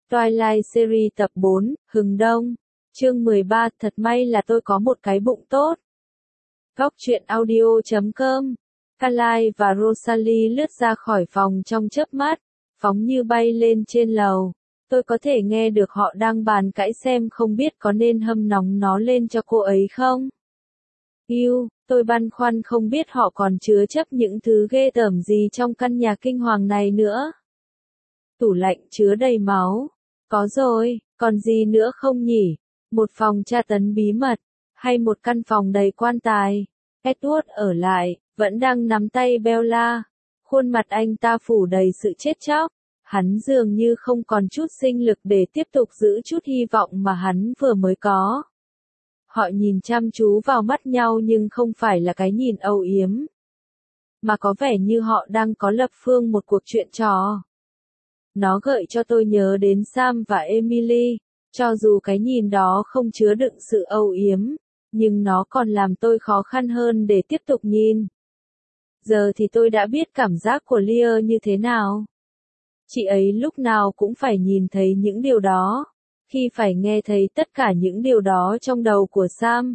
Twilight Series tập 4, Hừng Đông. Chương 13, thật may là tôi có một cái bụng tốt. Góc truyện audio.com. Carly và Rosalie lướt ra khỏi phòng trong chớp mắt, phóng như bay lên trên lầu. Tôi có thể nghe được họ đang bàn cãi xem không biết có nên hâm nóng nó lên cho cô ấy không. Tôi băn khoăn không biết họ còn chứa chấp những thứ ghê tởm gì trong căn nhà kinh hoàng này nữa. Tủ lạnh chứa đầy máu. Có rồi, còn gì nữa không nhỉ? Một phòng tra tấn bí mật, hay một căn phòng đầy quan tài? Edward ở lại, vẫn đang nắm tay Bella. Khuôn mặt anh ta phủ đầy sự chết chóc. Hắn dường như không còn chút sinh lực để tiếp tục giữ chút hy vọng mà hắn vừa mới có. Họ nhìn chăm chú vào mắt nhau nhưng không phải là cái nhìn âu yếm, mà có vẻ như họ đang có lập phương một cuộc chuyện trò. Nó gợi cho tôi nhớ đến Sam và Emily, cho dù cái nhìn đó không chứa đựng sự âu yếm, nhưng nó còn làm tôi khó khăn hơn để tiếp tục nhìn. Giờ thì tôi đã biết cảm giác của Leah như thế nào. Chị ấy lúc nào cũng phải nhìn thấy những điều đó, khi phải nghe thấy tất cả những điều đó trong đầu của Sam.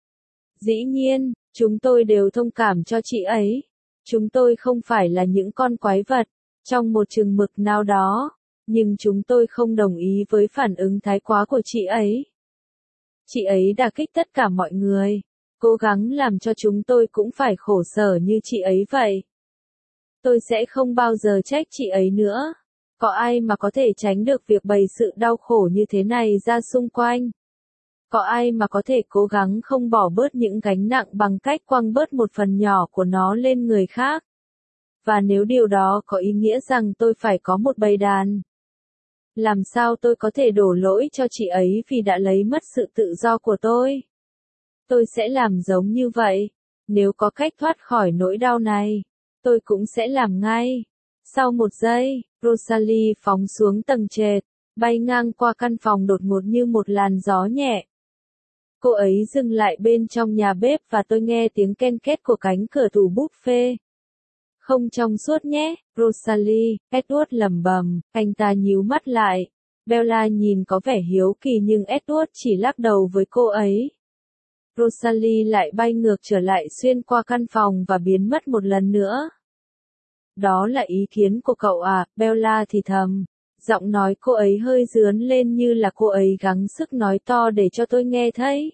Dĩ nhiên, chúng tôi đều thông cảm cho chị ấy. Chúng tôi không phải là những con quái vật, trong một chừng mực nào đó, nhưng chúng tôi không đồng ý với phản ứng thái quá của chị ấy. Chị ấy đả kích tất cả mọi người, cố gắng làm cho chúng tôi cũng phải khổ sở như chị ấy vậy. Tôi sẽ không bao giờ trách chị ấy nữa. Có ai mà có thể tránh được việc bày sự đau khổ như thế này ra xung quanh? Có ai mà có thể cố gắng không bỏ bớt những gánh nặng bằng cách quăng bớt một phần nhỏ của nó lên người khác? Và nếu điều đó có ý nghĩa rằng tôi phải có một bầy đàn, làm sao tôi có thể đổ lỗi cho chị ấy vì đã lấy mất sự tự do của tôi? Tôi sẽ làm giống như vậy. Nếu có cách thoát khỏi nỗi đau này, tôi cũng sẽ làm ngay. Sau một giây, Rosalie phóng xuống tầng trệt, bay ngang qua căn phòng đột ngột như một làn gió nhẹ. Cô ấy dừng lại bên trong nhà bếp và tôi nghe tiếng ken két của cánh cửa tủ buffet. Không trong suốt nhé, Rosalie, Edward lẩm bẩm, anh ta nhíu mắt lại. Bella nhìn có vẻ hiếu kỳ nhưng Edward chỉ lắc đầu với cô ấy. Rosalie lại bay ngược trở lại xuyên qua căn phòng và biến mất một lần nữa. Đó là ý kiến của cậu à, Bella thì thầm. Giọng nói cô ấy hơi rướn lên như là cô ấy gắng sức nói to để cho tôi nghe thấy.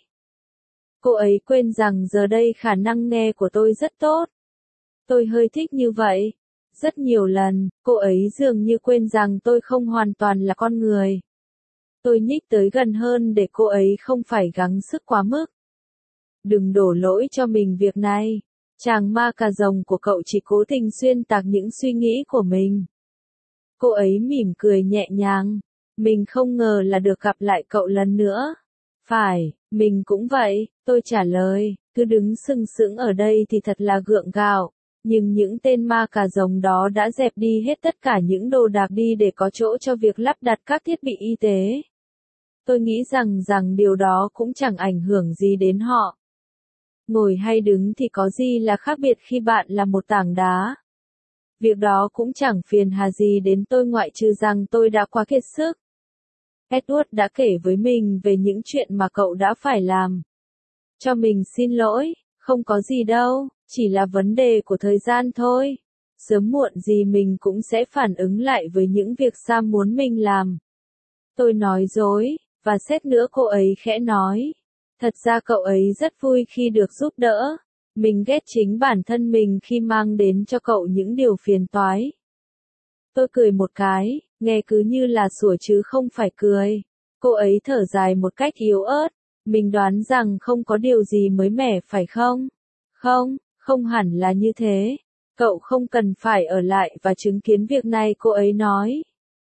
Cô ấy quên rằng giờ đây khả năng nghe của tôi rất tốt. Tôi hơi thích như vậy. Rất nhiều lần, cô ấy dường như quên rằng tôi không hoàn toàn là con người. Tôi nhích tới gần hơn để cô ấy không phải gắng sức quá mức. Đừng đổ lỗi cho mình việc này. Chàng ma cà rồng của cậu chỉ cố tình xuyên tạc những suy nghĩ của mình. Cô ấy mỉm cười nhẹ nhàng. Mình không ngờ là được gặp lại cậu lần nữa. Phải, mình cũng vậy, tôi trả lời, cứ đứng sừng sững ở đây thì thật là gượng gạo. Nhưng những tên ma cà rồng đó đã dẹp đi hết tất cả những đồ đạc đi để có chỗ cho việc lắp đặt các thiết bị y tế. Tôi nghĩ rằng điều đó cũng chẳng ảnh hưởng gì đến họ. Ngồi hay đứng thì có gì là khác biệt khi bạn là một tảng đá. Việc đó cũng chẳng phiền hà gì đến tôi ngoại trừ rằng tôi đã quá kiệt sức. Edward đã kể với mình về những chuyện mà cậu đã phải làm. Cho mình xin lỗi, không có gì đâu, chỉ là vấn đề của thời gian thôi. Sớm muộn gì mình cũng sẽ phản ứng lại với những việc Sam muốn mình làm. Tôi nói dối, và xét nữa cô ấy khẽ nói. Thật ra cậu ấy rất vui khi được giúp đỡ. Mình ghét chính bản thân mình khi mang đến cho cậu những điều phiền toái. Tôi cười một cái, nghe cứ như là sủa chứ không phải cười. Cô ấy thở dài một cách yếu ớt. Mình đoán rằng không có điều gì mới mẻ phải không? Không hẳn là như thế. Cậu không cần phải ở lại và chứng kiến việc này, cô ấy nói.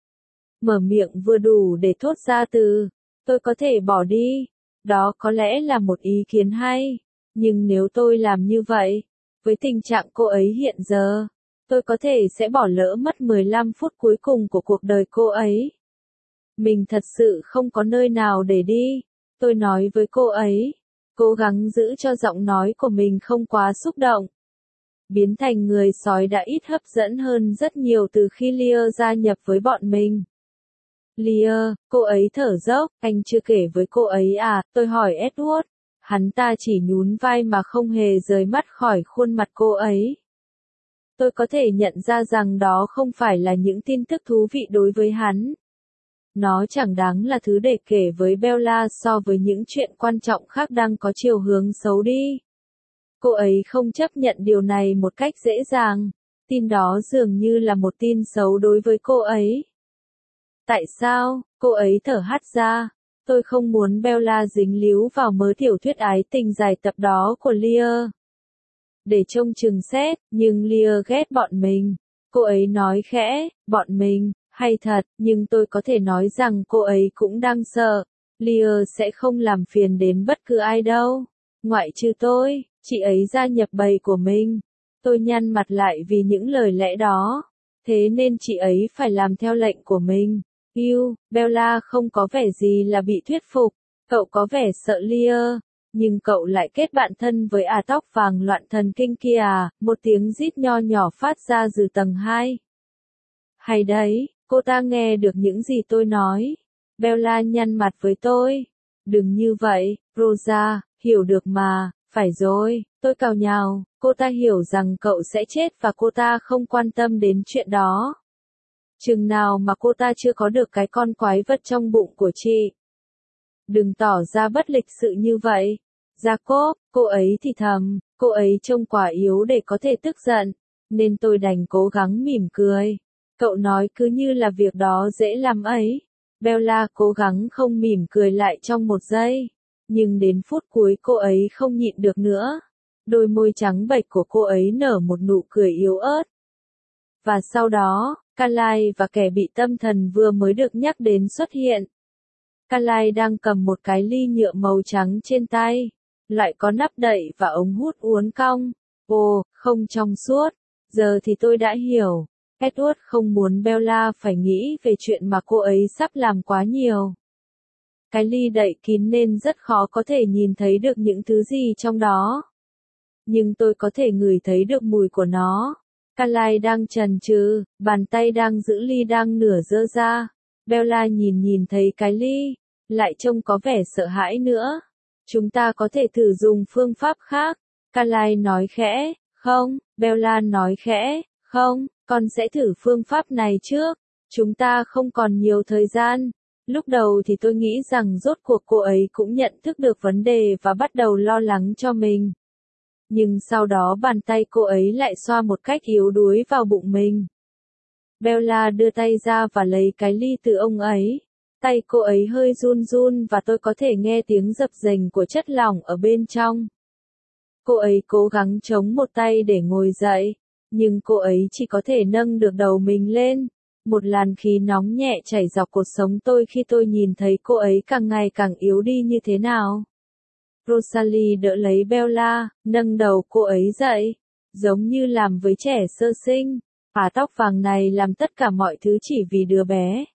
Mở miệng vừa đủ để thốt ra từ, tôi có thể bỏ đi. Đó có lẽ là một ý kiến hay. Nhưng nếu tôi làm như vậy, với tình trạng cô ấy hiện giờ, tôi có thể sẽ bỏ lỡ mất 15 phút cuối cùng của cuộc đời cô ấy. Mình thật sự không có nơi nào để đi, tôi nói với cô ấy, cố gắng giữ cho giọng nói của mình không quá xúc động. Biến thành người sói đã ít hấp dẫn hơn rất nhiều từ khi Leah gia nhập với bọn mình. Leah, cô ấy thở dốc, anh chưa kể với cô ấy à, tôi hỏi Edward. Hắn ta chỉ nhún vai mà không hề rời mắt khỏi khuôn mặt cô ấy. Tôi có thể nhận ra rằng đó không phải là những tin tức thú vị đối với hắn. Nó chẳng đáng là thứ để kể với Bella so với những chuyện quan trọng khác đang có chiều hướng xấu đi. Cô ấy không chấp nhận điều này một cách dễ dàng. Tin đó dường như là một tin xấu đối với cô ấy. Tại sao? Cô ấy thở hắt ra. Tôi không muốn Bella dính líu vào mớ tiểu thuyết ái tình dài tập đó của Leah. Để trông chừng xét, nhưng Leah ghét bọn mình. Cô ấy nói khẽ, bọn mình, hay thật, nhưng tôi có thể nói rằng cô ấy cũng đang sợ. Leah sẽ không làm phiền đến bất cứ ai đâu. Ngoại trừ tôi, chị ấy gia nhập bầy của mình. Tôi nhăn mặt lại vì những lời lẽ đó. Thế nên chị ấy phải làm theo lệnh của mình. Bella không có vẻ gì là bị thuyết phục. Cậu có vẻ sợ Leah. Nhưng cậu lại kết bạn thân với tóc vàng loạn thần kinh kia à, một tiếng rít nho nhỏ phát ra từ tầng 2. Hay đấy, cô ta nghe được những gì tôi nói. Bella nhăn mặt với tôi. Đừng như vậy, Rosa, hiểu được mà, phải rồi, tôi cào nhào, cô ta hiểu rằng cậu sẽ chết và cô ta không quan tâm đến chuyện đó. Chừng nào mà cô ta chưa có được cái con quái vật trong bụng của chị. Đừng tỏ ra bất lịch sự như vậy. Jacob, cô ấy thì thầm, cô ấy trông quá yếu để có thể tức giận, nên tôi đành cố gắng mỉm cười. Cậu nói cứ như là việc đó dễ làm ấy. Bella cố gắng không mỉm cười lại trong một giây, nhưng đến phút cuối cô ấy không nhịn được nữa. Đôi môi trắng bệch của cô ấy nở một nụ cười yếu ớt. Và sau đó, Carly và kẻ bị tâm thần vừa mới được nhắc đến xuất hiện. Carly đang cầm một cái ly nhựa màu trắng trên tay, loại có nắp đậy và ống hút uốn cong. Ồ, không trong suốt. Giờ thì tôi đã hiểu. Edward không muốn Bella phải nghĩ về chuyện mà cô ấy sắp làm quá nhiều. Cái ly đậy kín nên rất khó có thể nhìn thấy được những thứ gì trong đó. Nhưng tôi có thể ngửi thấy được mùi của nó. Carly đang chần chừ, bàn tay đang giữ ly đang nửa giơ ra. Bella nhìn thấy cái ly, lại trông có vẻ sợ hãi nữa. Chúng ta có thể thử dùng phương pháp khác. Carly nói khẽ, không, Bella nói khẽ, không, con sẽ thử phương pháp này trước. Chúng ta không còn nhiều thời gian. Lúc đầu thì tôi nghĩ rằng rốt cuộc cô ấy cũng nhận thức được vấn đề và bắt đầu lo lắng cho mình. Nhưng sau đó bàn tay cô ấy lại xoa một cách yếu đuối vào bụng mình. Bella đưa tay ra và lấy cái ly từ ông ấy. Tay cô ấy hơi run run và tôi có thể nghe tiếng dập dềnh của chất lỏng ở bên trong. Cô ấy cố gắng chống một tay để ngồi dậy, nhưng cô ấy chỉ có thể nâng được đầu mình lên. Một làn khí nóng nhẹ chảy dọc cột sống tôi khi tôi nhìn thấy cô ấy càng ngày càng yếu đi như thế nào. Rosalie đỡ lấy Bella, nâng đầu cô ấy dậy, giống như làm với trẻ sơ sinh. Tóc vàng này làm tất cả mọi thứ chỉ vì đứa bé.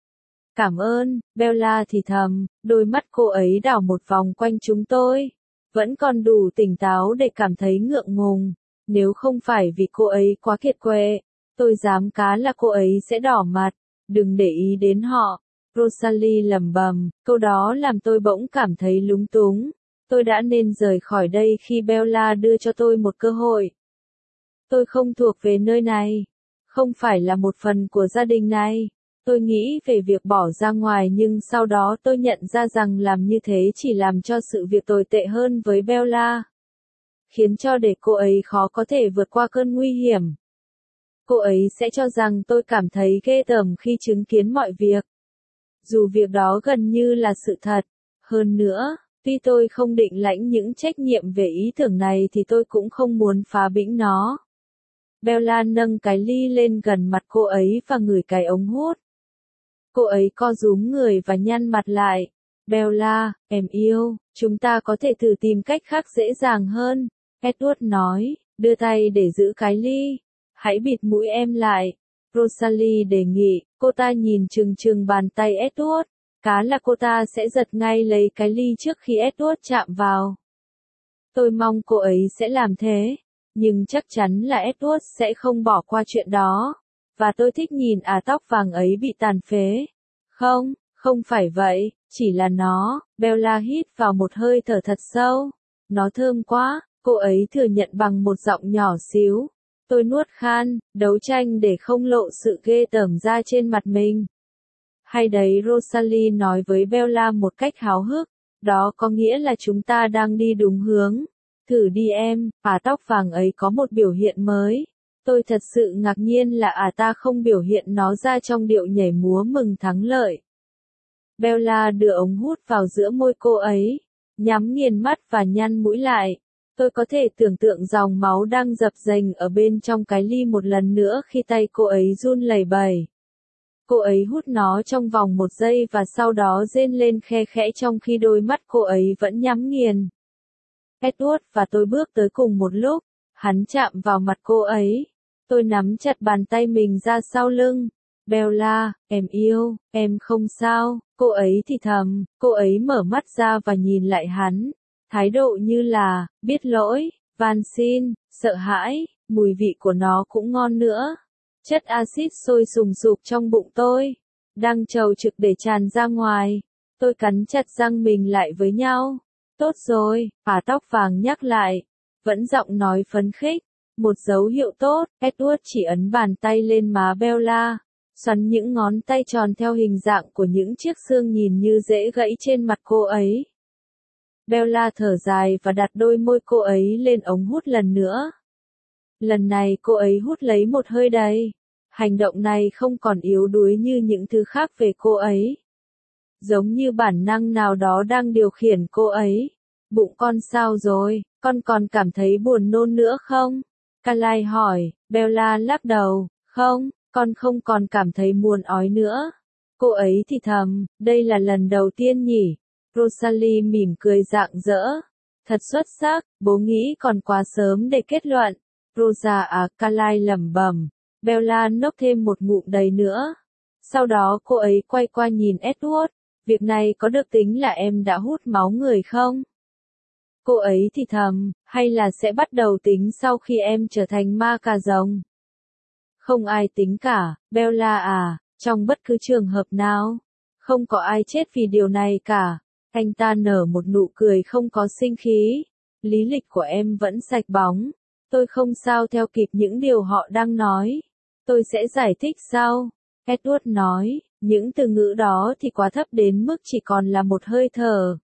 Cảm ơn, Bella thì thầm, đôi mắt cô ấy đảo một vòng quanh chúng tôi. Vẫn còn đủ tỉnh táo để cảm thấy ngượng ngùng. Nếu không phải vì cô ấy quá kiệt quệ, tôi dám cá là cô ấy sẽ đỏ mặt. Đừng để ý đến họ. Rosalie lẩm bẩm, câu đó làm tôi bỗng cảm thấy lúng túng. Tôi đã nên rời khỏi đây khi Bella đưa cho tôi một cơ hội. Tôi không thuộc về nơi này. Không phải là một phần của gia đình này. Tôi nghĩ về việc bỏ ra ngoài nhưng sau đó tôi nhận ra rằng làm như thế chỉ làm cho sự việc tồi tệ hơn với Bella. Khiến cho để cô ấy khó có thể vượt qua cơn nguy hiểm. Cô ấy sẽ cho rằng tôi cảm thấy ghê tởm khi chứng kiến mọi việc. Dù việc đó gần như là sự thật. Hơn nữa, tuy tôi không định lãnh những trách nhiệm về ý tưởng này thì tôi cũng không muốn phá bĩnh nó. Bella nâng cái ly lên gần mặt cô ấy và ngửi cái ống hút. Cô ấy co rúm người và nhăn mặt lại. Bella, em yêu, chúng ta có thể thử tìm cách khác dễ dàng hơn. Edward nói, đưa tay để giữ cái ly. Hãy bịt mũi em lại. Rosalie đề nghị, cô ta nhìn chừng bàn tay Edward. Cá là cô ta sẽ giật ngay lấy cái ly trước khi Edward chạm vào. Tôi mong cô ấy sẽ làm thế. Nhưng chắc chắn là Edward sẽ không bỏ qua chuyện đó. Và tôi thích nhìn tóc vàng ấy bị tàn phế. Không, không phải vậy, chỉ là nó. Bella hít vào một hơi thở thật sâu. Nó thơm quá, cô ấy thừa nhận bằng một giọng nhỏ xíu. Tôi nuốt khan, đấu tranh để không lộ sự ghê tởm ra trên mặt mình. Hay đấy, Rosalie nói với Bella một cách háo hức. Đó có nghĩa là chúng ta đang đi đúng hướng. Thử đi em, tóc vàng ấy có một biểu hiện mới. Tôi thật sự ngạc nhiên là ta không biểu hiện nó ra trong điệu nhảy múa mừng thắng lợi. Bella đưa ống hút vào giữa môi cô ấy, nhắm nghiền mắt và nhăn mũi lại. Tôi có thể tưởng tượng dòng máu đang dập dềnh ở bên trong cái ly một lần nữa khi tay cô ấy run lẩy bẩy. Cô ấy hút nó trong vòng 1 giây và sau đó rên lên khe khẽ trong khi đôi mắt cô ấy vẫn nhắm nghiền. Edward và tôi bước tới cùng một lúc, hắn chạm vào mặt cô ấy. Tôi nắm chặt bàn tay mình ra sau lưng. Bella, em yêu, em không sao, cô ấy thì thầm, cô ấy mở mắt ra và nhìn lại hắn. Thái độ như là, biết lỗi, van xin, sợ hãi, mùi vị của nó cũng ngon nữa. Chất axit sôi sùng sục trong bụng tôi, đang trầu trực để tràn ra ngoài. Tôi cắn chặt răng mình lại với nhau. Tốt rồi, tóc vàng nhắc lại. Vẫn giọng nói phấn khích. Một dấu hiệu tốt, Edward chỉ ấn bàn tay lên má Bella. Xoắn những ngón tay tròn theo hình dạng của những chiếc xương nhìn như dễ gãy trên mặt cô ấy. Bella thở dài và đặt đôi môi cô ấy lên ống hút lần nữa. Lần này cô ấy hút lấy một hơi đầy. Hành động này không còn yếu đuối như những thứ khác về cô ấy. Giống như bản năng nào đó đang điều khiển cô ấy. Bụng con sao rồi, con còn cảm thấy buồn nôn nữa không? Carly hỏi, Bella lắc đầu, không, con không còn cảm thấy buồn ói nữa. Cô ấy thì thầm, đây là lần đầu tiên nhỉ? Rosalie mỉm cười rạng rỡ. Thật xuất sắc, bố nghĩ còn quá sớm để kết luận. Rosa Carly lẩm bẩm. Bella nốc thêm một ngụm đầy nữa. Sau đó cô ấy quay qua nhìn Edward. Việc này có được tính là em đã hút máu người không? Cô ấy thì thầm, hay là sẽ bắt đầu tính sau khi em trở thành ma cà rồng? Không ai tính cả, Bella trong bất cứ trường hợp nào. Không có ai chết vì điều này cả. Anh ta nở một nụ cười không có sinh khí. Lý lịch của em vẫn sạch bóng. Tôi không sao theo kịp những điều họ đang nói. Tôi sẽ giải thích sau. Edward nói, những từ ngữ đó thì quá thấp đến mức chỉ còn là một hơi thở.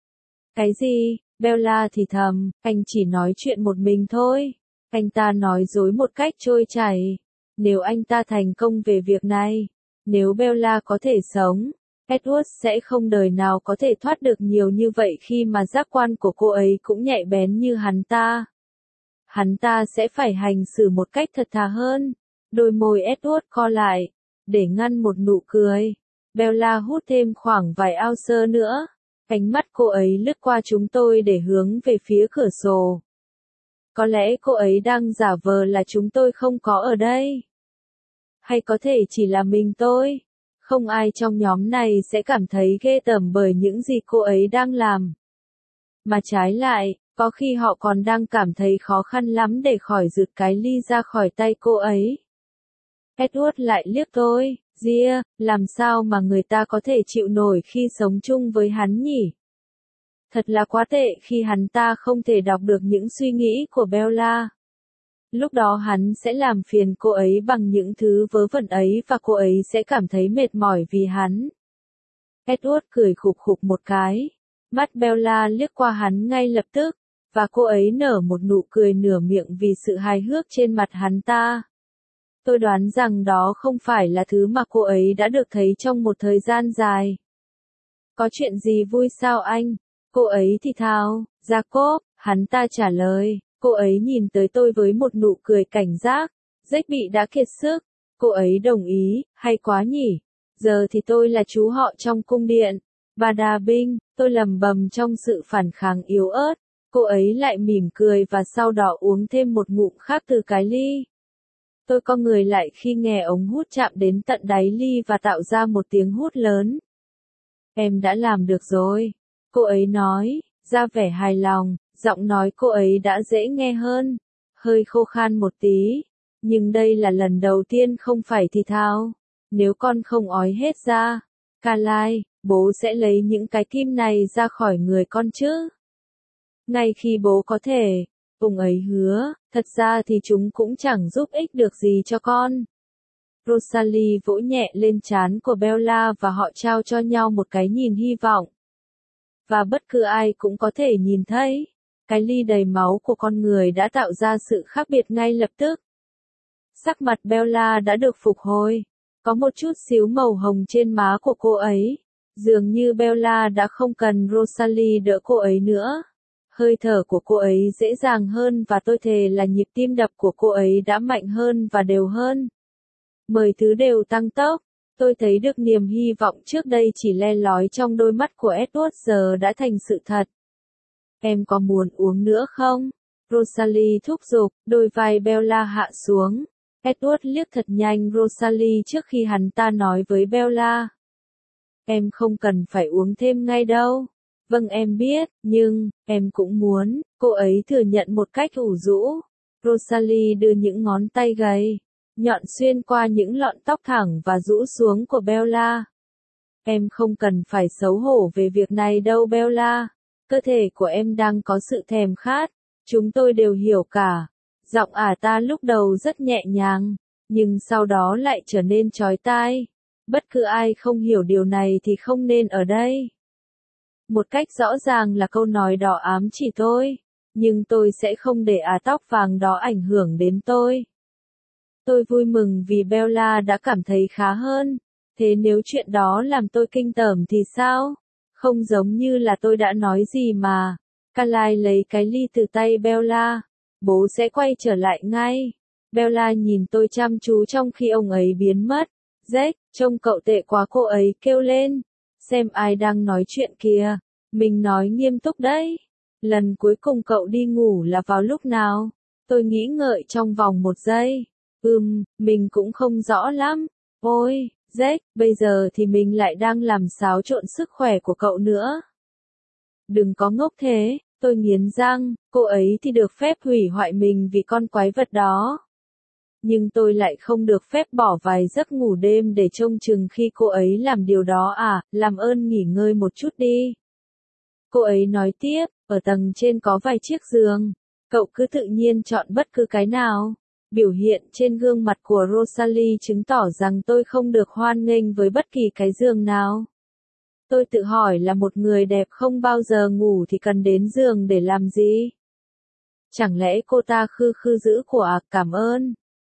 Cái gì? Bella thì thầm, anh chỉ nói chuyện một mình thôi. Anh ta nói dối một cách trôi chảy. Nếu anh ta thành công về việc này, nếu Bella có thể sống, Edward sẽ không đời nào có thể thoát được nhiều như vậy khi mà giác quan của cô ấy cũng nhạy bén như hắn ta. Hắn ta sẽ phải hành xử một cách thật thà hơn. Đôi môi Edward co lại, để ngăn một nụ cười. Bella hút thêm khoảng vài ounce nữa. Ánh mắt cô ấy lướt qua chúng tôi để hướng về phía cửa sổ. Có lẽ cô ấy đang giả vờ là chúng tôi không có ở đây. Hay có thể chỉ là mình tôi. Không ai trong nhóm này sẽ cảm thấy ghê tởm bởi những gì cô ấy đang làm. Mà trái lại, có khi họ còn đang cảm thấy khó khăn lắm để khỏi giật cái ly ra khỏi tay cô ấy. Edward lại liếc tôi, Gia, làm sao mà người ta có thể chịu nổi khi sống chung với hắn nhỉ? Thật là quá tệ khi hắn ta không thể đọc được những suy nghĩ của Bella. Lúc đó hắn sẽ làm phiền cô ấy bằng những thứ vớ vẩn ấy và cô ấy sẽ cảm thấy mệt mỏi vì hắn. Edward cười khục khục một cái. Mắt Bella liếc qua hắn ngay lập tức, và cô ấy nở một nụ cười nửa miệng vì sự hài hước trên mặt hắn ta. Tôi đoán rằng đó không phải là thứ mà cô ấy đã được thấy trong một thời gian dài. Có chuyện gì vui sao anh? Cô ấy thì thào, Jacob, hắn ta trả lời. Cô ấy nhìn tới tôi với một nụ cười cảnh giác. Jack bị đã kiệt sức. Cô ấy đồng ý, hay quá nhỉ? Giờ thì tôi là chú họ trong cung điện. Bà Đà Binh, tôi lầm bầm trong sự phản kháng yếu ớt. Cô ấy lại mỉm cười và sau đó uống thêm một ngụm khác từ cái ly. Tôi co người lại khi nghe ống hút chạm đến tận đáy ly và tạo ra một tiếng hút lớn. Em đã làm được rồi. Cô ấy nói, ra vẻ hài lòng, giọng nói cô ấy đã dễ nghe hơn. Hơi khô khan một tí. Nhưng đây là lần đầu tiên không phải thì thào. Nếu con không ói hết ra, Carly, bố sẽ lấy những cái kim này ra khỏi người con chứ? Ngay khi bố có thể, ông ấy hứa, thật ra thì chúng cũng chẳng giúp ích được gì cho con. Rosalie vỗ nhẹ lên trán của Bella và họ trao cho nhau một cái nhìn hy vọng. Và bất cứ ai cũng có thể nhìn thấy, cái ly đầy máu của con người đã tạo ra sự khác biệt ngay lập tức. Sắc mặt Bella đã được phục hồi, có một chút xíu màu hồng trên má của cô ấy. Dường như Bella đã không cần Rosalie đỡ cô ấy nữa. Hơi thở của cô ấy dễ dàng hơn và tôi thề là nhịp tim đập của cô ấy đã mạnh hơn và đều hơn. Mọi thứ đều tăng tốc. Tôi thấy được niềm hy vọng trước đây chỉ le lói trong đôi mắt của Edward giờ đã thành sự thật. Em có muốn uống nữa không? Rosalie thúc giục, đôi vai Bella hạ xuống. Edward liếc thật nhanh Rosalie trước khi hắn ta nói với Bella. Em không cần phải uống thêm ngay đâu. Vâng em biết, nhưng, em cũng muốn, cô ấy thừa nhận một cách ủ rũ. Rosalie đưa những ngón tay gầy, nhọn xuyên qua những lọn tóc thẳng và rũ xuống của Bella. Em không cần phải xấu hổ về việc này đâu Bella. Cơ thể của em đang có sự thèm khát, chúng tôi đều hiểu cả. Giọng ta lúc đầu rất nhẹ nhàng, nhưng sau đó lại trở nên chói tai. Bất cứ ai không hiểu điều này thì không nên ở đây. Một cách rõ ràng là câu nói đó ám chỉ tôi, nhưng tôi sẽ không để tóc vàng đó ảnh hưởng đến tôi. Tôi vui mừng vì Bella đã cảm thấy khá hơn. Thế nếu chuyện đó làm tôi kinh tởm thì sao? Không giống như là tôi đã nói gì mà. Carly lấy cái ly từ tay Bella. Bố sẽ quay trở lại ngay. Bella nhìn tôi chăm chú trong khi ông ấy biến mất. Jack, trông cậu tệ quá cô ấy kêu lên. Xem ai đang nói chuyện kìa. Mình nói nghiêm túc đấy. Lần cuối cùng cậu đi ngủ là vào lúc nào? Tôi nghĩ ngợi trong vòng 1 giây. Mình cũng không rõ lắm. Ôi, Jack, bây giờ thì mình lại đang làm xáo trộn sức khỏe của cậu nữa. Đừng có ngốc thế, tôi nghiến răng, cô ấy thì được phép hủy hoại mình vì con quái vật đó. Nhưng tôi lại không được phép bỏ vài giấc ngủ đêm để trông chừng khi cô ấy làm điều đó làm ơn nghỉ ngơi một chút đi. Cô ấy nói tiếp, ở tầng trên có vài chiếc giường, cậu cứ tự nhiên chọn bất cứ cái nào. Biểu hiện trên gương mặt của Rosalie chứng tỏ rằng tôi không được hoan nghênh với bất kỳ cái giường nào. Tôi tự hỏi là một người đẹp không bao giờ ngủ thì cần đến giường để làm gì? Chẳng lẽ cô ta khư khư giữ của cảm ơn?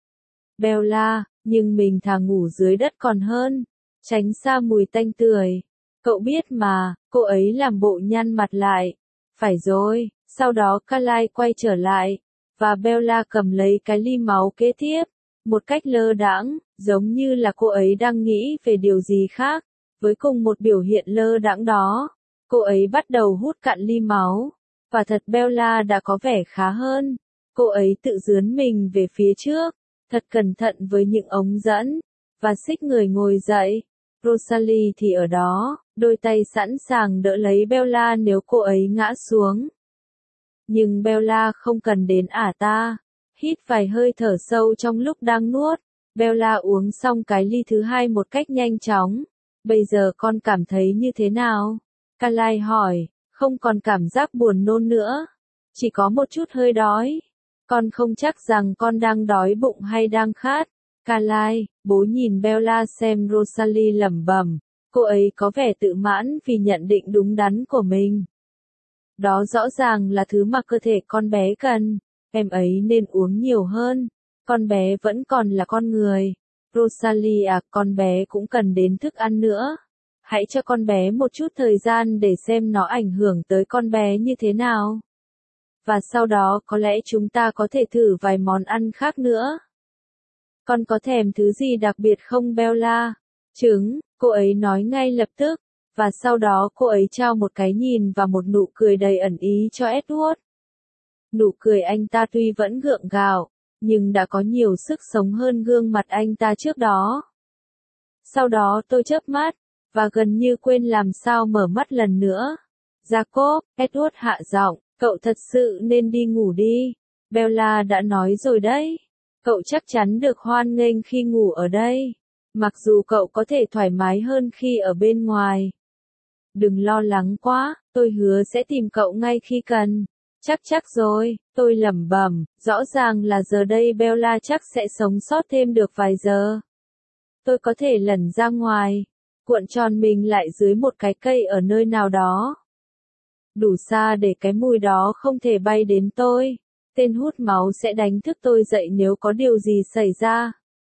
Bella, nhưng mình thà ngủ dưới đất còn hơn. Tránh xa mùi tanh tưởi. Cậu biết mà, cô ấy làm bộ nhăn mặt lại. Phải rồi, sau đó Carly quay trở lại. Và Bella cầm lấy cái ly máu kế tiếp, một cách lơ đãng, giống như là cô ấy đang nghĩ về điều gì khác. Với cùng một biểu hiện lơ đãng đó, cô ấy bắt đầu hút cạn ly máu. Và thật Bella đã có vẻ khá hơn. Cô ấy tự dướn mình về phía trước, thật cẩn thận với những ống dẫn, và xích người ngồi dậy. Rosalie thì ở đó, đôi tay sẵn sàng đỡ lấy Bella nếu cô ấy ngã xuống. Nhưng Bella không cần đến ta. Hít vài hơi thở sâu trong lúc đang nuốt. Bella uống xong cái ly thứ hai một cách nhanh chóng. Bây giờ con cảm thấy như thế nào? Carly hỏi, không còn cảm giác buồn nôn nữa. Chỉ có một chút hơi đói. Con không chắc rằng con đang đói bụng hay đang khát. Carly, bố nhìn Bella xem Rosalie lẩm bẩm. Cô ấy có vẻ tự mãn vì nhận định đúng đắn của mình. Đó rõ ràng là thứ mà cơ thể con bé cần. Em ấy nên uống nhiều hơn. Con bé vẫn còn là con người. Rosalie con bé cũng cần đến thức ăn nữa. Hãy cho con bé một chút thời gian để xem nó ảnh hưởng tới con bé như thế nào. Và sau đó có lẽ chúng ta có thể thử vài món ăn khác nữa. Con có thèm thứ gì đặc biệt không Bella? Trứng, cô ấy nói ngay lập tức. Và sau đó cô ấy trao một cái nhìn và một nụ cười đầy ẩn ý cho Edward. Nụ cười anh ta tuy vẫn gượng gạo, nhưng đã có nhiều sức sống hơn gương mặt anh ta trước đó. Sau đó tôi chớp mắt, và gần như quên làm sao mở mắt lần nữa. Jacob, Edward hạ giọng, cậu thật sự nên đi ngủ đi. Bella đã nói rồi đấy. Cậu chắc chắn được hoan nghênh khi ngủ ở đây. Mặc dù cậu có thể thoải mái hơn khi ở bên ngoài. Đừng lo lắng quá, tôi hứa sẽ tìm cậu ngay khi cần. Chắc rồi, tôi lẩm bẩm, rõ ràng là giờ đây Bella chắc sẽ sống sót thêm được vài giờ. Tôi có thể lẩn ra ngoài, cuộn tròn mình lại dưới một cái cây ở nơi nào đó. Đủ xa để cái mùi đó không thể bay đến tôi. Tên hút máu sẽ đánh thức tôi dậy nếu có điều gì xảy ra.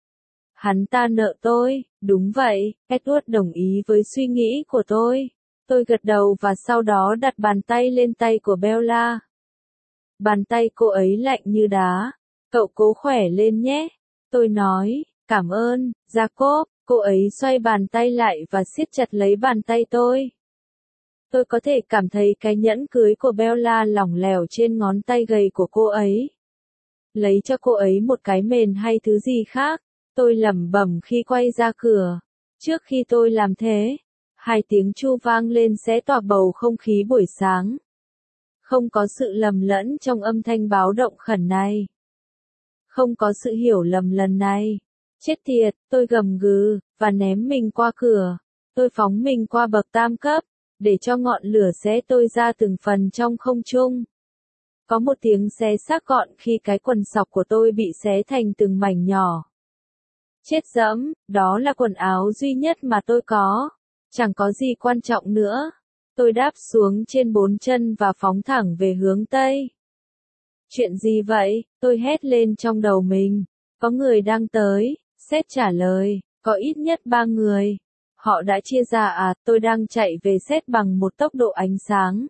Hắn ta nợ tôi, đúng vậy, Edward đồng ý với suy nghĩ của tôi. Tôi gật đầu và sau đó đặt bàn tay lên tay của Bella. Bàn tay cô ấy lạnh như đá. Cậu cố khỏe lên nhé. Tôi nói, cảm ơn, Jacob. Cô ấy xoay bàn tay lại và siết chặt lấy bàn tay tôi. Tôi có thể cảm thấy cái nhẫn cưới của Bella lỏng lẻo trên ngón tay gầy của cô ấy. Lấy cho cô ấy một cái mền hay thứ gì khác. Tôi lẩm bẩm khi quay ra cửa. Trước khi tôi làm thế, 2 tiếng chu vang lên xé toạc bầu không khí buổi sáng. Không có sự lầm lẫn trong âm thanh báo động khẩn này. Không có sự hiểu lầm lần này. Chết tiệt, tôi gầm gừ, và ném mình qua cửa. Tôi phóng mình qua bậc tam cấp, để cho ngọn lửa xé tôi ra từng phần trong không trung. Có một tiếng xé xác gọn khi cái quần sọc của tôi bị xé thành từng mảnh nhỏ. Chết dẫm, đó là quần áo duy nhất mà tôi có. Chẳng có gì quan trọng nữa. Tôi đáp xuống trên 4 chân và phóng thẳng về hướng Tây. Chuyện gì vậy? Tôi hét lên trong đầu mình. Có người đang tới. Seth trả lời. Có ít nhất 3 người. Họ đã chia ra à? Tôi đang chạy về Seth bằng một tốc độ ánh sáng.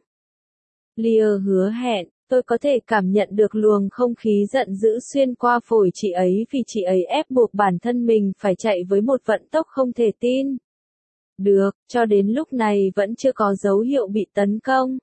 Leah hứa hẹn. Tôi có thể cảm nhận được luồng không khí giận dữ xuyên qua phổi chị ấy vì chị ấy ép buộc bản thân mình phải chạy với một vận tốc không thể tin. Được, cho đến lúc này vẫn chưa có dấu hiệu bị tấn công.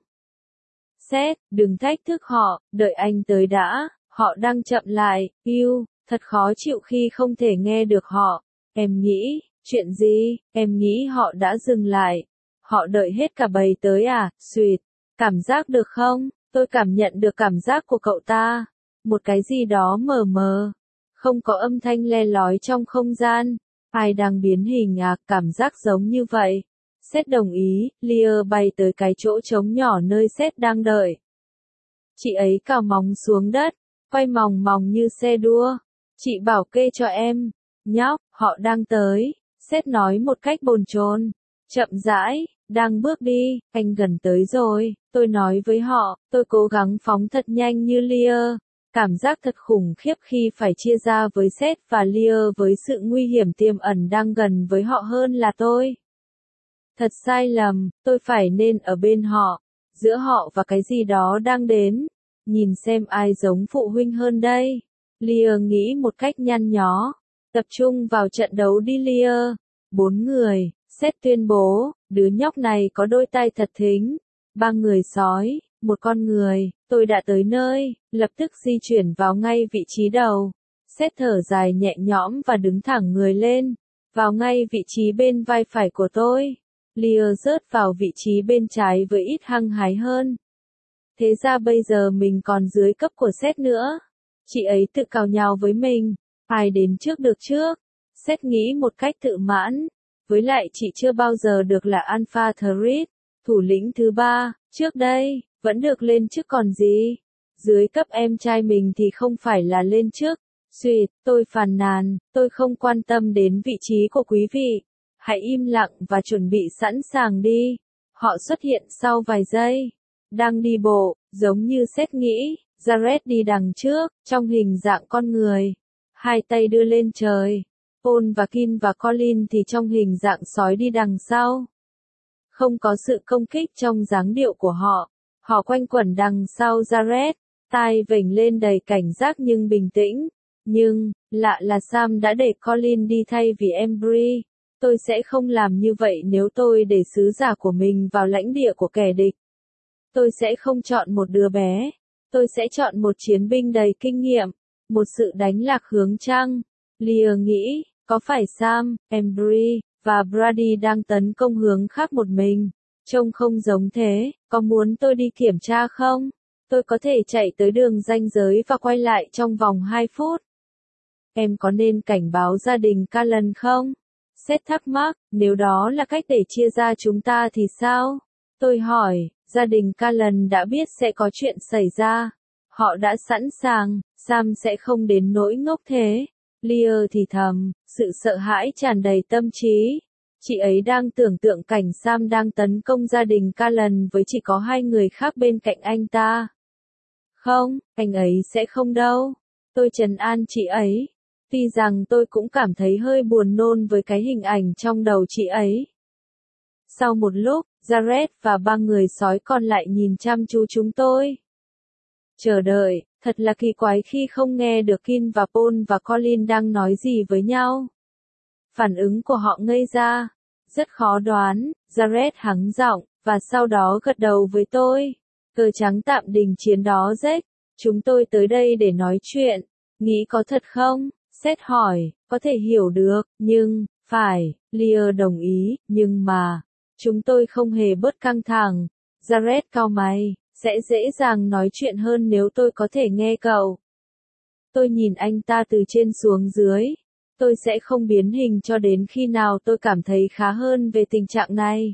Seth, đừng thách thức họ, đợi anh tới đã, họ đang chậm lại, thật khó chịu khi không thể nghe được họ. Em nghĩ, chuyện gì, em nghĩ họ đã dừng lại. Họ đợi hết cả bầy tới à, Sweet, cảm giác được không? Tôi cảm nhận được cảm giác của cậu ta. Một cái gì đó mờ mờ. Không có âm thanh le lói trong không gian. Ai đang biến hình à, cảm giác giống như vậy. Seth đồng ý, Leah bay tới cái chỗ trống nhỏ nơi Seth đang đợi. Chị ấy cào móng xuống đất, quay mòng mòng như xe đua. Chị bảo kê cho em. Nhóc, họ đang tới. Seth nói một cách bồn chồn. Chậm rãi, đang bước đi, anh gần tới rồi. Tôi nói với họ, tôi cố gắng phóng thật nhanh như Leah. Cảm giác thật khủng khiếp khi phải chia ra với Seth và Leah với sự nguy hiểm tiềm ẩn đang gần với họ hơn là tôi. Thật sai lầm, tôi phải nên ở bên họ, giữa họ và cái gì đó đang đến. Nhìn xem ai giống phụ huynh hơn đây. Leah nghĩ một cách nhăn nhó. Tập trung vào trận đấu đi Leah. 4 người, Seth tuyên bố, đứa nhóc này có đôi tai thật thính. 3 người sói, 1 con người, tôi đã tới nơi, lập tức di chuyển vào ngay vị trí đầu. Seth thở dài nhẹ nhõm và đứng thẳng người lên, vào ngay vị trí bên vai phải của tôi. Leah rớt vào vị trí bên trái với ít hăng hái hơn. Thế ra bây giờ mình còn dưới cấp của Seth nữa. Chị ấy tự cào nhào với mình, ai đến trước được trước. Seth nghĩ một cách tự mãn. Với lại chị chưa bao giờ được là Alpha Threat, thủ lĩnh thứ 3, trước đây, vẫn được lên trước còn gì. Dưới cấp em trai mình thì không phải là lên trước. Sweet, tôi phàn nàn, tôi không quan tâm đến vị trí của quý vị. Hãy im lặng và chuẩn bị sẵn sàng đi. Họ xuất hiện sau vài giây. Đang đi bộ, giống như Seth nghĩ, Jared đi đằng trước, trong hình dạng con người. 2 tay đưa lên trời. Paul và Kim và Colin thì trong hình dạng sói đi đằng sau. Không có sự công kích trong dáng điệu của họ. Họ quanh quẩn đằng sau Jared, tai vểnh lên đầy cảnh giác nhưng bình tĩnh. Nhưng, lạ là Sam đã để Colin đi thay vì Embry. Tôi sẽ không làm như vậy nếu tôi để sứ giả của mình vào lãnh địa của kẻ địch. Tôi sẽ không chọn một đứa bé. Tôi sẽ chọn một chiến binh đầy kinh nghiệm. Một sự đánh lạc hướng trăng. Leah nghĩ, có phải Sam, Embry, và Brady đang tấn công hướng khác một mình? Trông không giống thế, có muốn tôi đi kiểm tra không? Tôi có thể chạy tới đường ranh giới và quay lại trong vòng 2 phút. Em có nên cảnh báo gia đình Callan không? Seth thắc mắc, nếu đó là cách để chia ra chúng ta thì sao? Tôi hỏi, gia đình Callan đã biết sẽ có chuyện xảy ra. Họ đã sẵn sàng, Sam sẽ không đến nỗi ngốc thế. Leah thì thầm, sự sợ hãi tràn đầy tâm trí. Chị ấy đang tưởng tượng cảnh Sam đang tấn công gia đình Callan với chỉ có 2 người khác bên cạnh anh ta. Không, anh ấy sẽ không đâu. Tôi trấn an chị ấy. Tuy rằng tôi cũng cảm thấy hơi buồn nôn với cái hình ảnh trong đầu chị ấy. Sau một lúc, Jared và 3 người sói còn lại nhìn chăm chú chúng tôi. Chờ đợi, thật là kỳ quái khi không nghe được Kin và Paul và Colin đang nói gì với nhau. Phản ứng của họ ngây ra. Rất khó đoán, Jared hắng giọng, và sau đó gật đầu với tôi. Cờ trắng tạm đình chiến đó Jack. Chúng tôi tới đây để nói chuyện. Nghĩ có thật không? Seth hỏi, có thể hiểu được, nhưng, phải, Leah đồng ý, nhưng mà, chúng tôi không hề bớt căng thẳng. Jared cau mày, sẽ dễ dàng nói chuyện hơn nếu tôi có thể nghe cậu. Tôi nhìn anh ta từ trên xuống dưới. Tôi sẽ không biến hình cho đến khi nào tôi cảm thấy khá hơn về tình trạng này.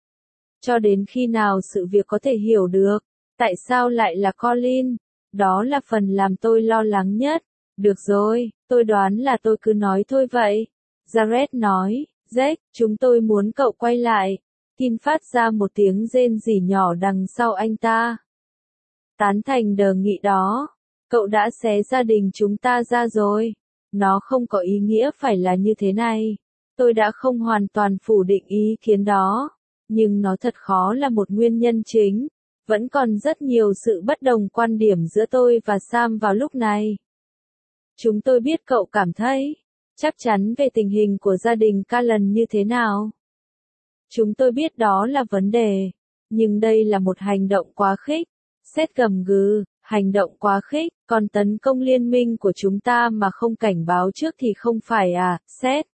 Cho đến khi nào sự việc có thể hiểu được. Tại sao lại là Colin? Đó là phần làm tôi lo lắng nhất. Được rồi, tôi đoán là tôi cứ nói thôi vậy. Jared nói, Jack, chúng tôi muốn cậu quay lại. Kin phát ra một tiếng rên rỉ nhỏ đằng sau anh ta. Tán thành đề nghị đó. Cậu đã xé gia đình chúng ta ra rồi. Nó không có ý nghĩa phải là như thế này. Tôi đã không hoàn toàn phủ định ý kiến đó. Nhưng nó thật khó là một nguyên nhân chính. Vẫn còn rất nhiều sự bất đồng quan điểm giữa tôi và Sam vào lúc này. Chúng tôi biết cậu cảm thấy chắc chắn về tình hình của gia đình Callan như thế nào. Chúng tôi biết đó là vấn đề. Nhưng đây là một hành động quá khích. Seth gầm gừ, hành động quá khích, còn tấn công liên minh của chúng ta mà không cảnh báo trước thì không phải à, Seth?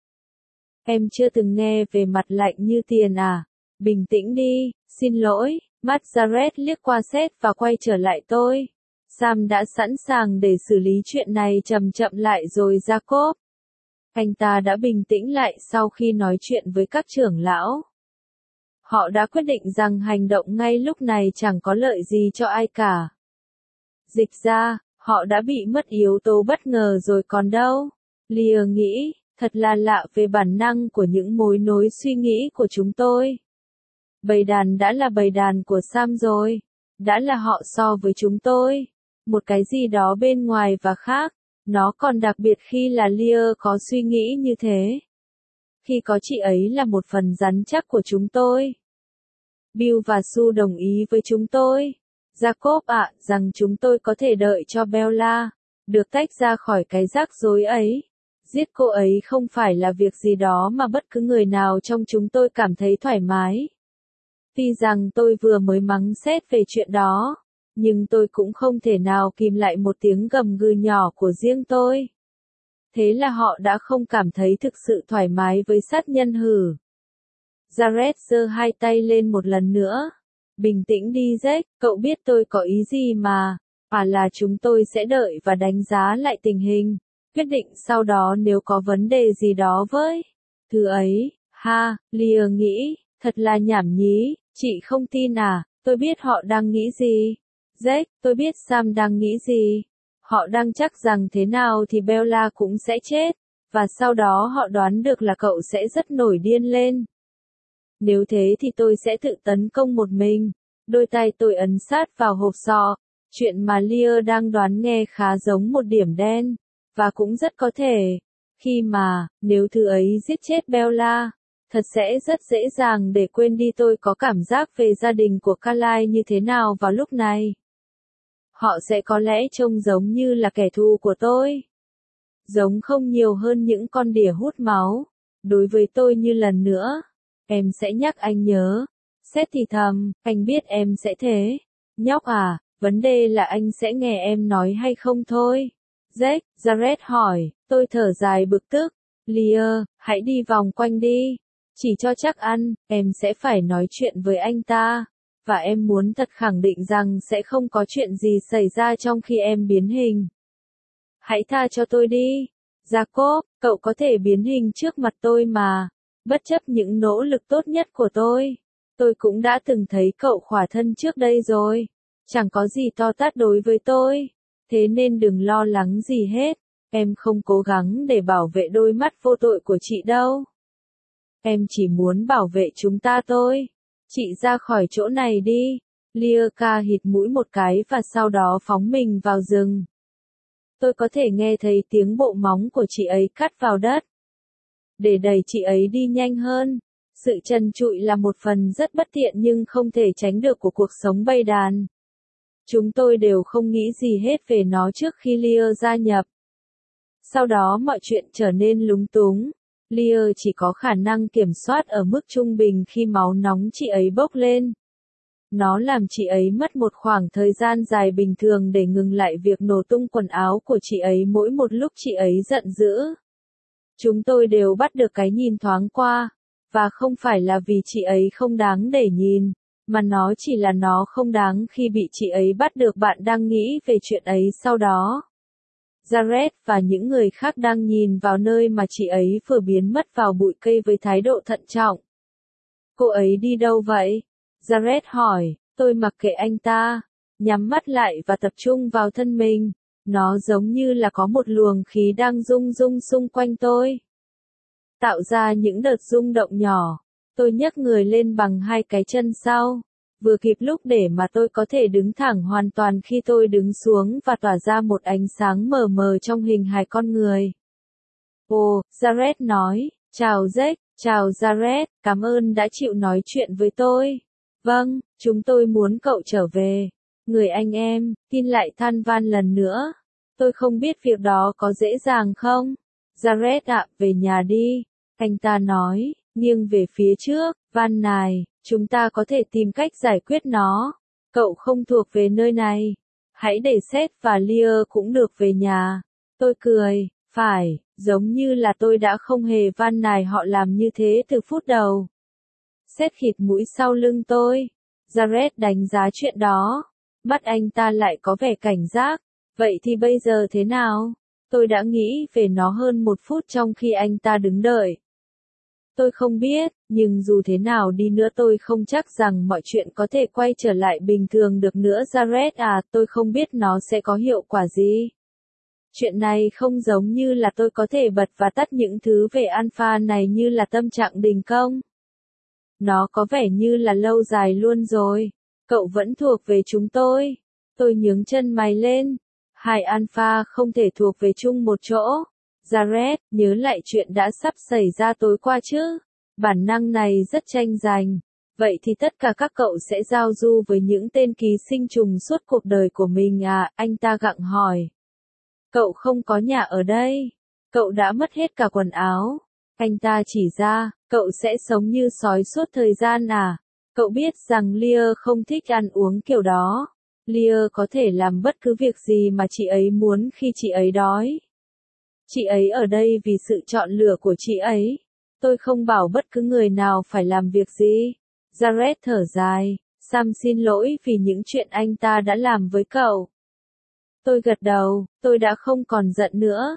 Em chưa từng nghe về mặt lạnh như tiền à? Bình tĩnh đi, xin lỗi. Mắt Jared liếc qua Seth và quay trở lại tôi. Sam đã sẵn sàng để xử lý chuyện này chậm chậm lại rồi Jacob. Anh ta đã bình tĩnh lại sau khi nói chuyện với các trưởng lão. Họ đã quyết định rằng hành động ngay lúc này chẳng có lợi gì cho ai cả. Dịch ra, họ đã bị mất yếu tố bất ngờ rồi còn đâu. Leah nghĩ, thật là lạ về bản năng của những mối nối suy nghĩ của chúng tôi. Bầy đàn đã là bầy đàn của Sam rồi. Đã là họ so với chúng tôi. Một cái gì đó bên ngoài và khác. Nó còn đặc biệt khi là Leah có suy nghĩ như thế. Khi có chị ấy là một phần rắn chắc của chúng tôi. Bill và Sue đồng ý với chúng tôi. Jacob ạ, rằng chúng tôi có thể đợi cho Bella được tách ra khỏi cái rắc rối ấy. Giết cô ấy không phải là việc gì đó mà bất cứ người nào trong chúng tôi cảm thấy thoải mái. Tuy rằng tôi vừa mới mắng Seth về chuyện đó, nhưng tôi cũng không thể nào kìm lại một tiếng gầm gừ nhỏ của riêng tôi. Thế là họ đã không cảm thấy thực sự thoải mái với sát nhân hử. Jared giơ 2 tay lên một lần nữa. Bình tĩnh đi Jack, cậu biết tôi có ý gì mà. Là chúng tôi sẽ đợi và đánh giá lại tình hình. Quyết định sau đó nếu có vấn đề gì đó với. Thứ ấy, Leah nghĩ, thật là nhảm nhí, chị không tin à, tôi biết họ đang nghĩ gì. Jack, tôi biết Sam đang nghĩ gì. Họ đang chắc rằng thế nào thì Bella cũng sẽ chết. Và sau đó họ đoán được là cậu sẽ rất nổi điên lên. Nếu thế thì tôi sẽ tự tấn công một mình. Đôi tay tôi ấn sát vào hộp sọ. Chuyện mà Leah đang đoán nghe khá giống một điểm đen. Và cũng rất có thể. Khi mà, nếu thứ ấy giết chết Bella, thật sẽ rất dễ dàng để quên đi tôi có cảm giác về gia đình của Carly như thế nào vào lúc này. Họ sẽ có lẽ trông giống như là kẻ thù của tôi. Giống không nhiều hơn những con đỉa hút máu. Đối với tôi như lần nữa. Em sẽ nhắc anh nhớ. Seth thì thầm, anh biết em sẽ thế. Nhóc à, vấn đề là anh sẽ nghe em nói hay không thôi. Jack, Jared hỏi, tôi thở dài bực tức. Leah, hãy đi vòng quanh đi. Chỉ cho chắc ăn, em sẽ phải nói chuyện với anh ta. Và em muốn thật khẳng định rằng sẽ không có chuyện gì xảy ra trong khi em biến hình. Hãy tha cho tôi đi. Jacob, cậu có thể biến hình trước mặt tôi mà. Bất chấp những nỗ lực tốt nhất của tôi cũng đã từng thấy cậu khỏa thân trước đây rồi. Chẳng có gì to tát đối với tôi. Thế nên đừng lo lắng gì hết. Em không cố gắng để bảo vệ đôi mắt vô tội của chị đâu. Em chỉ muốn bảo vệ chúng ta thôi. Chị ra khỏi chỗ này đi. Lyca hít mũi một cái và sau đó phóng mình vào rừng. Tôi có thể nghe thấy tiếng bộ móng của chị ấy cắt vào đất. Để đẩy chị ấy đi nhanh hơn. Sự trần trụi là một phần rất bất tiện nhưng không thể tránh được của cuộc sống bầy đàn. Chúng tôi đều không nghĩ gì hết về nó trước khi Lear gia nhập. Sau đó mọi chuyện trở nên lúng túng. Lear chỉ có khả năng kiểm soát ở mức trung bình khi máu nóng chị ấy bốc lên. Nó làm chị ấy mất một khoảng thời gian dài bình thường để ngừng lại việc nổ tung quần áo của chị ấy mỗi một lúc chị ấy giận dữ. Chúng tôi đều bắt được cái nhìn thoáng qua, và không phải là vì chị ấy không đáng để nhìn, mà nó chỉ là nó không đáng khi bị chị ấy bắt được. Bạn đang nghĩ về chuyện ấy sau đó. Jared và những người khác đang nhìn vào nơi mà chị ấy vừa biến mất vào bụi cây với thái độ thận trọng. Cô ấy đi đâu vậy? Jared hỏi. Tôi mặc kệ anh ta, nhắm mắt lại và tập trung vào thân mình. Nó giống như là có một luồng khí đang rung rung xung quanh tôi. Tạo ra những đợt rung động nhỏ. Tôi nhấc người lên bằng hai cái chân sau. Vừa kịp lúc để mà tôi có thể đứng thẳng hoàn toàn khi tôi đứng xuống và tỏa ra một ánh sáng mờ mờ trong hình hài con người. Ồ, Jared nói. Chào Jack, chào Jared, cảm ơn đã chịu nói chuyện với tôi. Vâng, chúng tôi muốn cậu trở về. Người anh em, tin lại than van lần nữa. Tôi không biết việc đó có dễ dàng không? Jared ạ, về nhà đi. Anh ta nói, nghiêng về phía trước, van nài, chúng ta có thể tìm cách giải quyết nó. Cậu không thuộc về nơi này. Hãy để Seth và Lear cũng được về nhà. Tôi cười, phải, giống như là tôi đã không hề van nài họ làm như thế từ phút đầu. Seth khịt mũi sau lưng tôi. Jared đánh giá chuyện đó. Mắt anh ta lại có vẻ cảnh giác. Vậy thì bây giờ thế nào? Tôi đã nghĩ về nó hơn một phút trong khi anh ta đứng đợi. Tôi không biết, nhưng dù thế nào đi nữa tôi không chắc rằng mọi chuyện có thể quay trở lại bình thường được nữa. Jared à, tôi không biết nó sẽ có hiệu quả gì. Chuyện này không giống như là tôi có thể bật và tắt những thứ về alpha này như là tâm trạng đình công. Nó có vẻ như là lâu dài luôn rồi. Cậu vẫn thuộc về chúng tôi. Tôi nhướng chân mày lên. Hai alpha không thể thuộc về chung một chỗ. Jared, nhớ lại chuyện đã sắp xảy ra tối qua chứ. Bản năng này rất tranh giành. Vậy thì tất cả các cậu sẽ giao du với những tên ký sinh trùng suốt cuộc đời của mình à? Anh ta gặng hỏi. Cậu không có nhà ở đây. Cậu đã mất hết cả quần áo. Anh ta chỉ ra, cậu sẽ sống như sói suốt thời gian à? Cậu biết rằng Lear không thích ăn uống kiểu đó. Lear có thể làm bất cứ việc gì mà chị ấy muốn khi chị ấy đói. Chị ấy ở đây vì sự chọn lựa của chị ấy. Tôi không bảo bất cứ người nào phải làm việc gì. Jared thở dài. Sam xin lỗi vì những chuyện anh ta đã làm với cậu. Tôi gật đầu, tôi đã không còn giận nữa.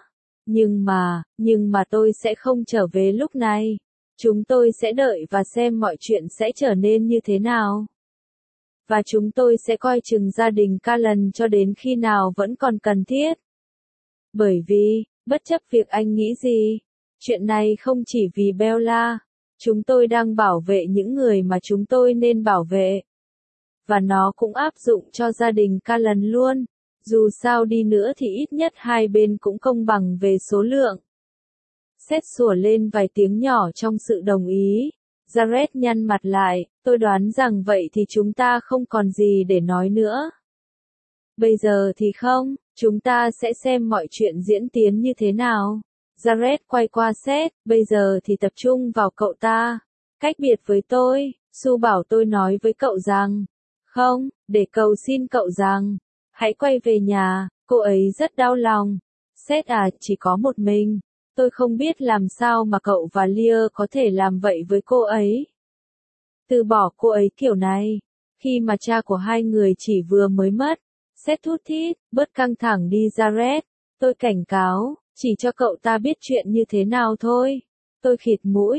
Nhưng mà tôi sẽ không trở về lúc này. Chúng tôi sẽ đợi và xem mọi chuyện sẽ trở nên như thế nào. Và chúng tôi sẽ coi chừng gia đình Callan cho đến khi nào vẫn còn cần thiết. Bởi vì, bất chấp việc anh nghĩ gì, chuyện này không chỉ vì Bella. Chúng tôi đang bảo vệ những người mà chúng tôi nên bảo vệ. Và nó cũng áp dụng cho gia đình Callan luôn. Dù sao đi nữa thì ít nhất hai bên cũng công bằng về số lượng. Seth sủa lên vài tiếng nhỏ trong sự đồng ý. Jared nhăn mặt lại, tôi đoán rằng vậy thì chúng ta không còn gì để nói nữa. Bây giờ thì không, chúng ta sẽ xem mọi chuyện diễn tiến như thế nào. Jared quay qua Seth, bây giờ thì tập trung vào cậu ta. Cách biệt với tôi, Sue bảo tôi nói với cậu rằng, không, để cầu xin cậu rằng, hãy quay về nhà, cô ấy rất đau lòng. Seth à, chỉ có một mình. Tôi không biết làm sao mà cậu và Lear có thể làm vậy với cô ấy. Từ bỏ cô ấy kiểu này. Khi mà cha của hai người chỉ vừa mới mất. Seth thút thít, bớt căng thẳng đi Jared. Tôi cảnh cáo, chỉ cho cậu ta biết chuyện như thế nào thôi. Tôi khịt mũi,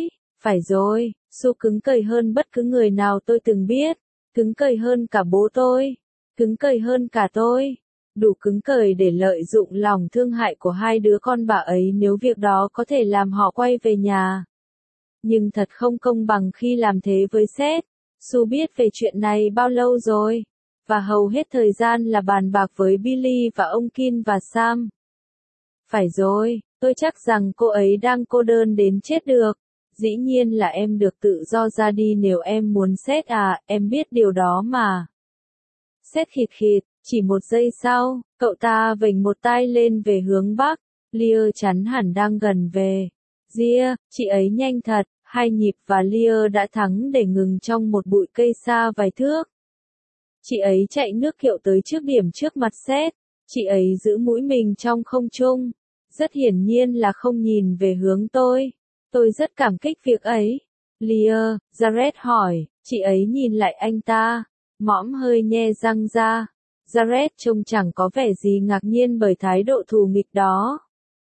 Phải rồi, Su cứng cỏi hơn bất cứ người nào tôi từng biết, cứng cỏi hơn cả bố tôi, cứng cỏi hơn cả tôi. Đủ cứng cỏi để lợi dụng lòng thương hại của hai đứa con bà ấy nếu việc đó có thể làm họ quay về nhà. Nhưng thật không công bằng khi làm thế với Seth. Su biết về chuyện này bao lâu rồi, và hầu hết thời gian là bàn bạc với Billy và ông Kin và Sam. Phải rồi, tôi chắc rằng cô ấy đang cô đơn đến chết được. Dĩ nhiên là em được tự do ra đi nếu em muốn Seth à, em biết điều đó mà. Seth khịt khịt, chỉ một giây sau, cậu ta vểnh một tay lên về hướng bắc, Leah chắn hẳn đang gần về. Ria, chị ấy nhanh thật, 2 nhịp và Leah đã thắng để ngừng trong một bụi cây xa vài thước. Chị ấy chạy nước kiệu tới trước điểm trước mặt Seth, chị ấy giữ mũi mình trong không trung, rất hiển nhiên là không nhìn về hướng tôi. Tôi rất cảm kích việc ấy. Leah, Jared hỏi, chị ấy nhìn lại anh ta, mõm hơi nhe răng ra. Jared trông chẳng có vẻ gì ngạc nhiên bởi thái độ thù nghịch đó.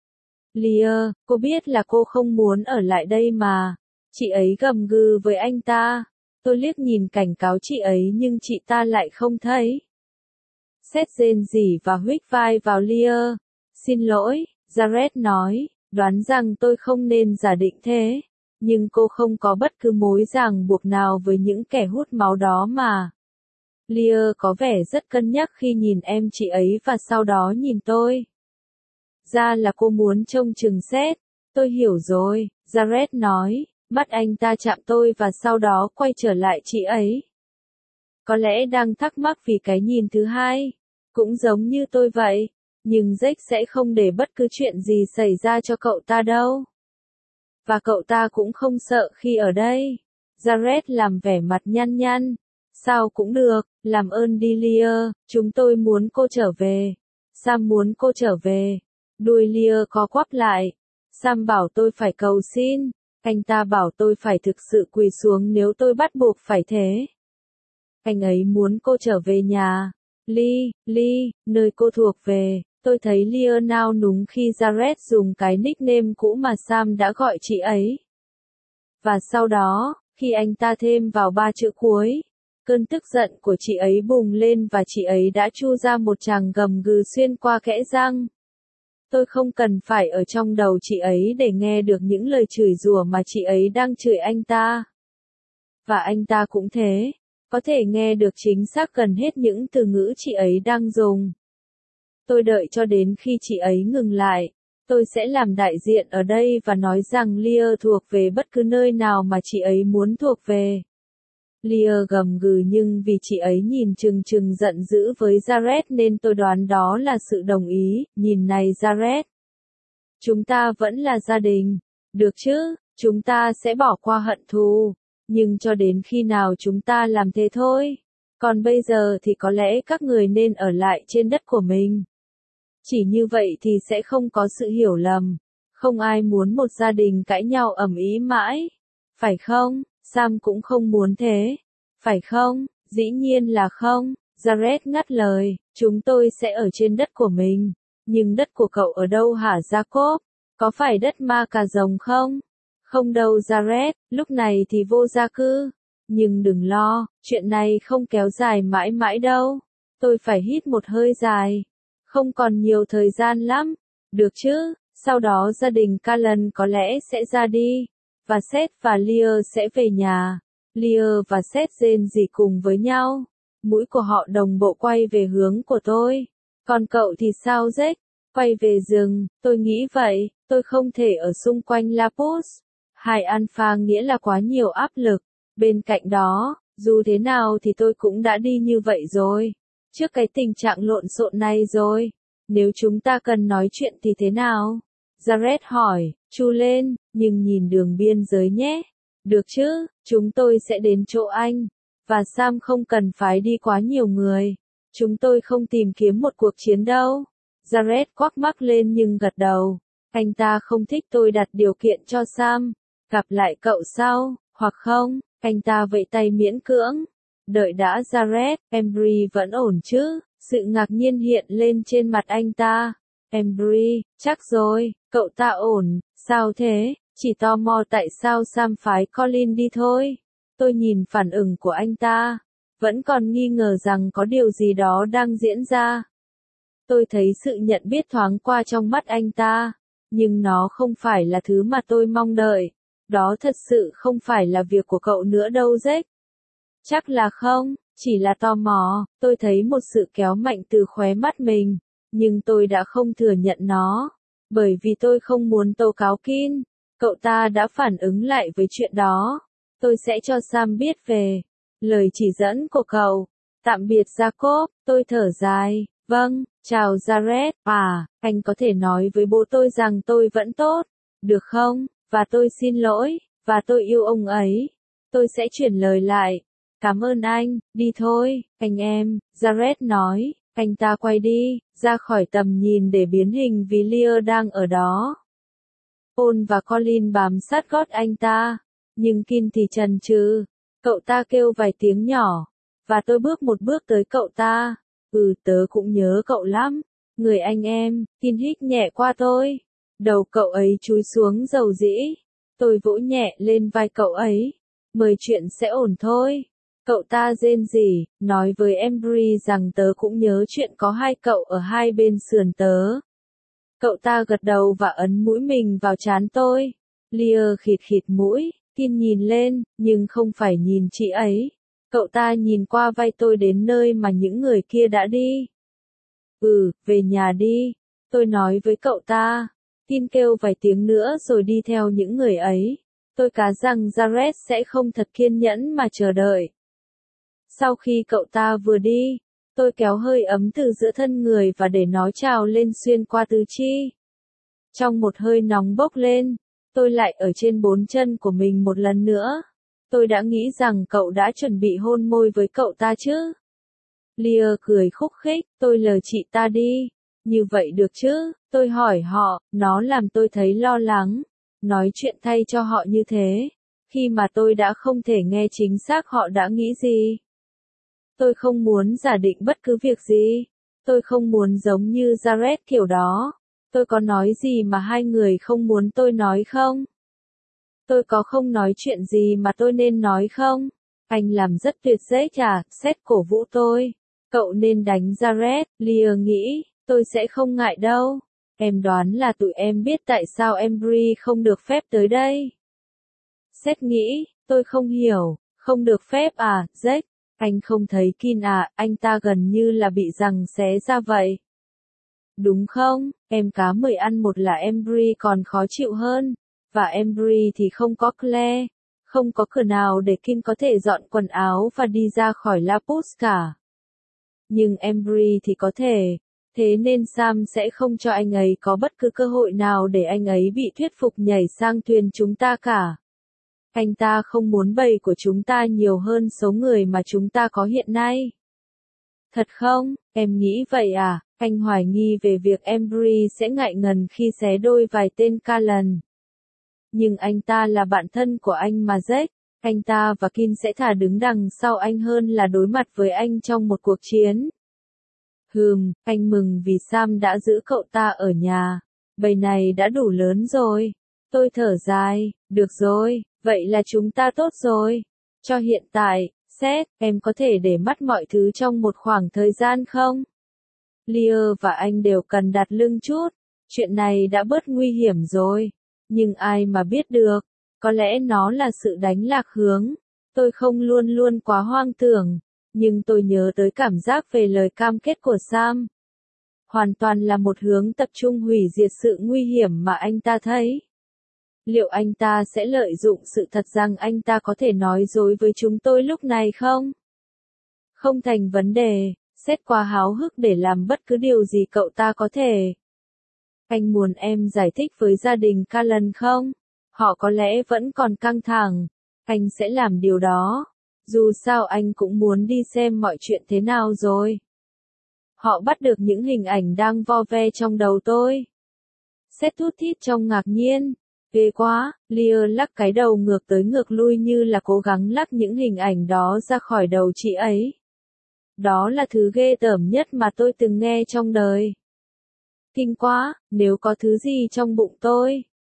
Leah, cô biết là cô không muốn ở lại đây mà. Chị ấy gầm gừ với anh ta. Tôi liếc nhìn cảnh cáo chị ấy nhưng chị ta lại không thấy. Seth rên rỉ và huých vai vào Leah. Xin lỗi, Jared nói, đoán rằng tôi không nên giả định thế. Nhưng cô không có bất cứ mối ràng buộc nào với những kẻ hút máu đó mà. Leah có vẻ rất cân nhắc khi nhìn em chị ấy và sau đó nhìn tôi. Ra là cô muốn trông chừng Seth. Tôi hiểu rồi, Jared nói, mắt anh ta chạm tôi và sau đó quay trở lại chị ấy. Có lẽ đang thắc mắc vì cái nhìn thứ hai. Cũng giống như tôi vậy. Nhưng Jake sẽ không để bất cứ chuyện gì xảy ra cho cậu ta đâu. Và cậu ta cũng không sợ khi ở đây. Jared làm vẻ mặt nhăn nhăn. Sao cũng được, làm ơn đi Leah, chúng tôi muốn cô trở về. Sam muốn cô trở về. Đuôi Leah co quắp lại. Sam bảo tôi phải cầu xin. Anh ta bảo tôi phải thực sự quỳ xuống nếu tôi bắt buộc phải thế. Anh ấy muốn cô trở về nhà. Lee, nơi cô thuộc về. Tôi thấy Leah nao núng khi Jared dùng cái nickname cũ mà Sam đã gọi chị ấy. Và sau đó, khi anh ta thêm vào 3 chữ cuối, cơn tức giận của chị ấy bùng lên và chị ấy đã chu ra một tràng gầm gừ xuyên qua kẽ răng. Tôi không cần phải ở trong đầu chị ấy để nghe được những lời chửi rủa mà chị ấy đang chửi anh ta. Và anh ta cũng thế, có thể nghe được chính xác gần hết những từ ngữ chị ấy đang dùng. Tôi đợi cho đến khi chị ấy ngừng lại. Tôi sẽ làm đại diện ở đây và nói rằng Leah thuộc về bất cứ nơi nào mà chị ấy muốn thuộc về. Leah gầm gừ nhưng vì chị ấy nhìn chừng chừng giận dữ với Jared nên tôi đoán đó là sự đồng ý. Nhìn này Jared. Chúng ta vẫn là gia đình. Được chứ, chúng ta sẽ bỏ qua hận thù. Nhưng cho đến khi nào chúng ta làm thế thôi. Còn bây giờ thì có lẽ các người nên ở lại trên đất của mình. Chỉ như vậy thì sẽ không có sự hiểu lầm. Không ai muốn một gia đình cãi nhau ầm ĩ mãi. Phải không? Sam cũng không muốn thế. Phải không? Dĩ nhiên là không. Jared ngắt lời. Chúng tôi sẽ ở trên đất của mình. Nhưng đất của cậu ở đâu hả Jacob? Có phải đất ma cà rồng không? Không đâu Jared, lúc này thì vô gia cư. Nhưng đừng lo, chuyện này không kéo dài mãi mãi đâu. Tôi phải hít một hơi dài. Không còn nhiều thời gian lắm. Được chứ, sau đó gia đình Callan có lẽ sẽ ra đi. Và Seth và Leah sẽ về nhà. Leah và Seth rên rỉ cùng với nhau. Mũi của họ đồng bộ quay về hướng của tôi. Còn cậu thì sao Jake? Quay về rừng, tôi nghĩ vậy, tôi không thể ở xung quanh Lapus. Hai alpha nghĩa là quá nhiều áp lực. Bên cạnh đó, dù thế nào thì tôi cũng đã đi như vậy rồi. Trước cái tình trạng lộn xộn này rồi. Nếu chúng ta cần nói chuyện thì thế nào? Jared hỏi, chu lên, nhưng nhìn đường biên giới nhé. Được chứ, chúng tôi sẽ đến chỗ anh. Và Sam không cần phải đi quá nhiều người. Chúng tôi không tìm kiếm một cuộc chiến đâu. Jared quắc mắt lên nhưng gật đầu. Anh ta không thích tôi đặt điều kiện cho Sam. Gặp lại cậu sau, hoặc không, anh ta vẫy tay miễn cưỡng. Đợi đã Jared, Embry vẫn ổn chứ? Sự ngạc nhiên hiện lên trên mặt anh ta. Embry, chắc rồi, cậu ta ổn, sao thế? Chỉ tò mò tại sao Sam phái Colin đi thôi. Tôi nhìn phản ứng của anh ta, vẫn còn nghi ngờ rằng có điều gì đó đang diễn ra. Tôi thấy sự nhận biết thoáng qua trong mắt anh ta, nhưng nó không phải là thứ mà tôi mong đợi. Đó thật sự không phải là việc của cậu nữa đâu Jack. Chắc là không, chỉ là tò mò. Tôi thấy một sự kéo mạnh từ khóe mắt mình, nhưng tôi đã không thừa nhận nó, bởi vì tôi không muốn tố cáo Kin. Cậu ta đã phản ứng lại với chuyện đó. Tôi sẽ cho Sam biết về lời chỉ dẫn của cậu. Tạm biệt Jacob, tôi thở dài. Vâng, chào Jared. Anh có thể nói với bố tôi rằng tôi vẫn tốt, được không? Và tôi xin lỗi, và tôi yêu ông ấy. Tôi sẽ chuyển lời lại. Cảm ơn anh, đi thôi, anh em, Jared nói. Anh ta quay đi, ra khỏi tầm nhìn để biến hình vì Lear đang ở đó. Paul và Colin bám sát gót anh ta, nhưng Kin thì chần chừ. Cậu ta kêu vài tiếng nhỏ, và tôi bước một bước tới cậu ta. Tớ cũng nhớ cậu lắm. Người anh em, Kin hít nhẹ qua tôi. Đầu cậu ấy chúi xuống dầu dĩ. Tôi vỗ nhẹ lên vai cậu ấy. Mọi chuyện sẽ ổn thôi. Cậu ta rên rỉ, nói với Embry rằng tớ cũng nhớ chuyện có hai cậu ở hai bên sườn tớ. Cậu ta gật đầu và ấn mũi mình vào trán tôi. Lear khịt khịt mũi, Kin nhìn lên, nhưng không phải nhìn chị ấy. Cậu ta nhìn qua vai tôi đến nơi mà những người kia đã đi. Về nhà đi, tôi nói với cậu ta. Kin kêu vài tiếng nữa rồi đi theo những người ấy. Tôi cá rằng Jared sẽ không thật kiên nhẫn mà chờ đợi. Sau khi cậu ta vừa đi, tôi kéo hơi ấm từ giữa thân người và để nó trào lên xuyên qua tứ chi. Trong một hơi nóng bốc lên, tôi lại ở trên bốn chân của mình một lần nữa. Tôi đã nghĩ rằng cậu đã chuẩn bị hôn môi với cậu ta chứ. Lear cười khúc khích, tôi lờ chị ta đi. Như vậy được chứ, tôi hỏi họ, nó làm tôi thấy lo lắng. Nói chuyện thay cho họ như thế, khi mà tôi đã không thể nghe chính xác họ đã nghĩ gì. Tôi không muốn giả định bất cứ việc gì. Tôi không muốn giống như Jared kiểu đó. Tôi có nói gì mà hai người không muốn tôi nói không? Tôi có không nói chuyện gì mà tôi nên nói không? Anh làm rất tuyệt Jack Seth cổ vũ tôi. Cậu nên đánh Jared, Lear nghĩ, tôi sẽ không ngại đâu. Em đoán là tụi em biết tại sao Embry không được phép tới đây. Seth nghĩ, tôi không hiểu, không được phép Jack. Anh không thấy Kin anh ta gần như là bị giằng xé ra vậy. Đúng không, em cá mười ăn một là Embry còn khó chịu hơn, và Embry thì không có Claire, không có cửa nào để Kin có thể dọn quần áo và đi ra khỏi Lapus cả. Nhưng Embry thì có thể, thế nên Sam sẽ không cho anh ấy có bất cứ cơ hội nào để anh ấy bị thuyết phục nhảy sang thuyền chúng ta cả. Anh ta không muốn bầy của chúng ta nhiều hơn số người mà chúng ta có hiện nay. Thật không, em nghĩ vậy Anh hoài nghi về việc Embry sẽ ngại ngần khi xé đôi vài tên Callan. Nhưng anh ta là bạn thân của anh mà Jack. Anh ta và Kin sẽ thà đứng đằng sau anh hơn là đối mặt với anh trong một cuộc chiến. Anh mừng vì Sam đã giữ cậu ta ở nhà. Bầy này đã đủ lớn rồi. Tôi thở dài, được rồi, vậy là chúng ta tốt rồi. Cho hiện tại, Seth, em có thể để mắt mọi thứ trong một khoảng thời gian không? Lear và anh đều cần đặt lưng chút. Chuyện này đã bớt nguy hiểm rồi. Nhưng ai mà biết được, có lẽ nó là sự đánh lạc hướng. Tôi không luôn luôn quá hoang tưởng, nhưng tôi nhớ tới cảm giác về lời cam kết của Sam. Hoàn toàn là một hướng tập trung hủy diệt sự nguy hiểm mà anh ta thấy. Liệu anh ta sẽ lợi dụng sự thật rằng anh ta có thể nói dối với chúng tôi lúc này không? Không thành vấn đề, Seth quá háo hức để làm bất cứ điều gì cậu ta có thể. Anh muốn em giải thích với gia đình Callan không? Họ có lẽ vẫn còn căng thẳng. Anh sẽ làm điều đó. Dù sao anh cũng muốn đi xem mọi chuyện thế nào rồi. Họ bắt được những hình ảnh đang vo ve trong đầu tôi. Seth thút thít trong ngạc nhiên. Ghê quá, Lear lắc cái đầu ngược tới ngược lui như là cố gắng lắc những hình ảnh đó ra khỏi đầu chị ấy. Đó là thứ ghê tởm nhất mà tôi từng nghe trong đời. Kinh quá, nếu có thứ gì trong bụng tôi.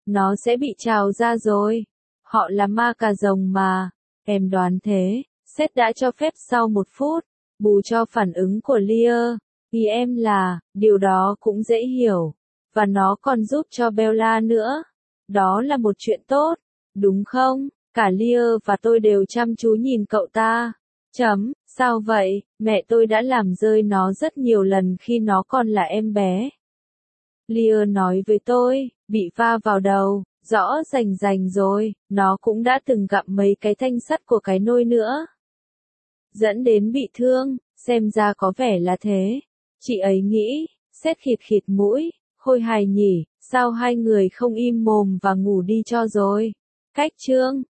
nó sẽ bị trào ra rồi. Họ là ma cà rồng mà. Em đoán thế. Seth đã cho phép sau 1 phút, bù cho phản ứng của Lear. Ý em là, điều đó cũng dễ hiểu. Và nó còn giúp cho Bella nữa. Đó là một chuyện tốt, đúng không? Cả Lear và tôi đều chăm chú nhìn cậu ta. Sao vậy? Mẹ tôi đã làm rơi nó rất nhiều lần khi nó còn là em bé. Lear nói với tôi, bị va vào đầu, rõ rành rồi, nó cũng đã từng gặm mấy cái thanh sắt của cái nôi nữa. Dẫn đến bị thương, xem ra có vẻ là thế. Chị ấy nghĩ, Seth khịt mũi, khôi hài nhỉ, sao hai người không im mồm và ngủ đi cho rồi. Cách chương